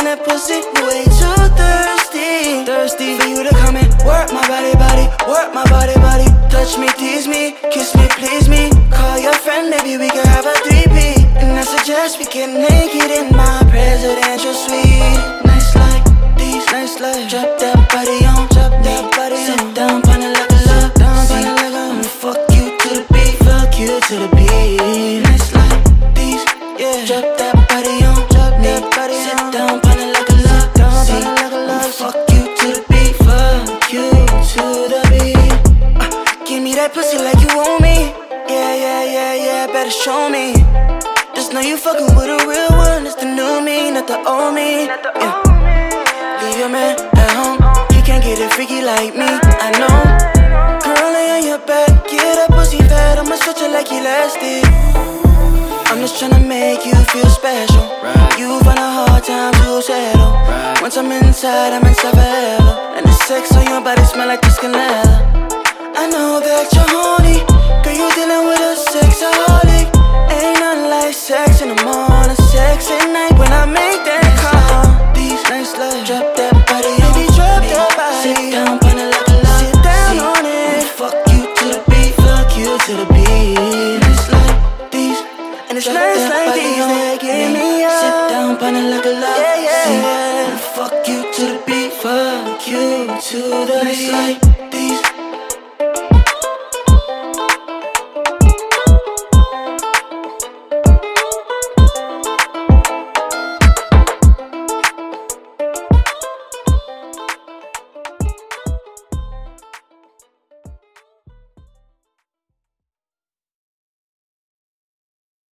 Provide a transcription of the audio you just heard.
that pussy, you way too thirsty. Thirsty for you to come and work my body, work my body. Touch me, tease me, kiss me, please me. Call your friend, maybe we can have a 3P. And I suggest we get naked in my presidential suite. Nice like these, nice like. Drop that body on, drop that body on. Sit down, pon it like a love, down, pon it like a. I'ma fuck you to the beat, fuck you to the beat. Nice like these, yeah. Drop that body on, drop that body on. Sit down, pon it like a love, down, pon it like a love. I'ma fuck you to the beat, fuck you to the beat. Give me that pussy like you own me. Yeah, better show me. Just know you fucking with a real one. It's the new me, not the old me. Yeah. Leave your man at home. He can't get it freaky like me, I know. Girl, lay on your back. Get that pussy fat. I'ma stretch it like elastic. I'm just tryna make you feel special. You find a hard time to settle. Once I'm inside forever. And the sex on your body smell like disco leather. I know that you're horny. Girl, you dealing with a sexaholic. Ain't nothing like sex in the morning, sex at night when I make that call. These nice legs, drop that body on. Baby, drop that body. Sit down, pon it like a love. Sit down on it. Fuck you to the beat, fuck you to the beat. Nice like these, and it's nice like these. They give me up. Sit down, pon it like a love. Yeah. Fuck you to the beat, fuck you to the beat.